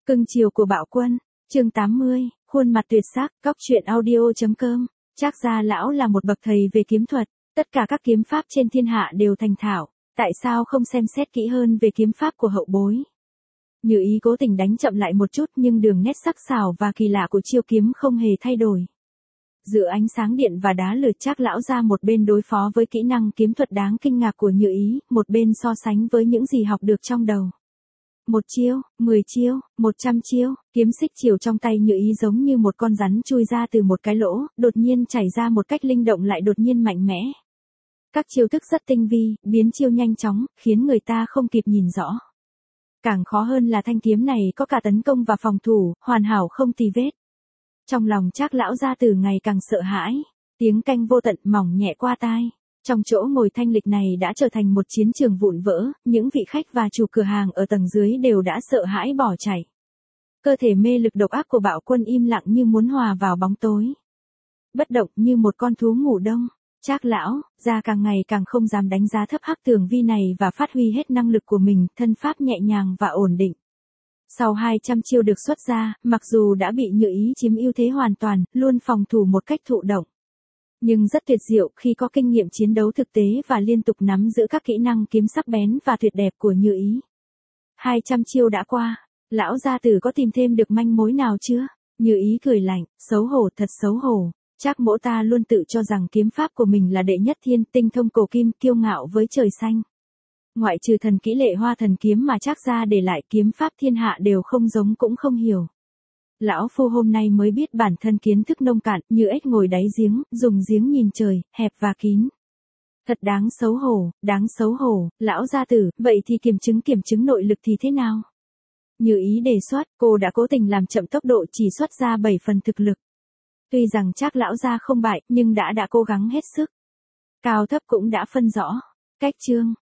Cưng chiều của Bạo Quân, chương 80, khuôn mặt tuyệt sắc, cóc truyện audio.com. Trác Gia lão là một bậc thầy về kiếm thuật, tất cả các kiếm pháp trên thiên hạ đều thành thạo, tại sao không xem xét kỹ hơn về kiếm pháp của hậu bối? Như Ý cố tình đánh chậm lại một chút nhưng đường nét sắc sảo và kỳ lạ của chiêu kiếm không hề thay đổi. Giữa ánh sáng điện và đá lửa, Trác lão ra một bên đối phó với kỹ năng kiếm thuật đáng kinh ngạc của Như Ý, một bên so sánh với những gì học được trong đầu. 1 chiêu, 10 chiêu, 100 chiêu, kiếm xích chiều trong tay Như Ý giống như một con rắn chui ra từ một cái lỗ, đột nhiên chảy ra một cách linh động lại đột nhiên mạnh mẽ. Các chiêu thức rất tinh vi, biến chiêu nhanh chóng, khiến người ta không kịp nhìn rõ. Càng khó hơn là thanh kiếm này có cả tấn công và phòng thủ, hoàn hảo không tì vết. Trong lòng Trác lão gia từ ngày càng sợ hãi, tiếng canh vô tận mỏng nhẹ qua tai. Trong chỗ ngồi thanh lịch này đã trở thành một chiến trường vụn vỡ, những vị khách và chủ cửa hàng ở tầng dưới đều đã sợ hãi bỏ chạy. Cơ thể mê lực độc ác của Bạo Quân im lặng như muốn hòa vào bóng tối. Bất động như một con thú ngủ đông, Trác lão gia càng ngày càng không dám đánh giá thấp Hắc Tường Vi này và phát huy hết năng lực của mình, thân pháp nhẹ nhàng và ổn định. Sau 200 chiêu được xuất ra, mặc dù đã bị Như Ý chiếm ưu thế hoàn toàn, luôn phòng thủ một cách thụ động. Nhưng rất tuyệt diệu khi có kinh nghiệm chiến đấu thực tế và liên tục nắm giữ các kỹ năng kiếm sắc bén và tuyệt đẹp của Như Ý. 200 chiêu đã qua, lão gia tử có tìm thêm được manh mối nào chưa? Như Ý cười lạnh, xấu hổ, thật xấu hổ. Trác mỗ ta luôn tự cho rằng kiếm pháp của mình là đệ nhất thiên, tinh thông cổ kim, kiêu ngạo với trời xanh. Ngoại trừ thần kỹ Lệ Hoa thần kiếm mà Trác gia để lại, kiếm pháp thiên hạ đều không giống cũng không hiểu. Lão phu hôm nay mới biết bản thân kiến thức nông cạn, như ếch ngồi đáy giếng, dùng giếng nhìn trời, hẹp và kín. Thật đáng xấu hổ, lão gia tử, vậy thì kiểm chứng nội lực thì thế nào? Như Ý đề xuất, cô đã cố tình làm chậm tốc độ, chỉ xuất ra 7 phần thực lực. Tuy rằng Trác lão gia không bại, nhưng đã cố gắng hết sức. Cao thấp cũng đã phân rõ. Cách chương,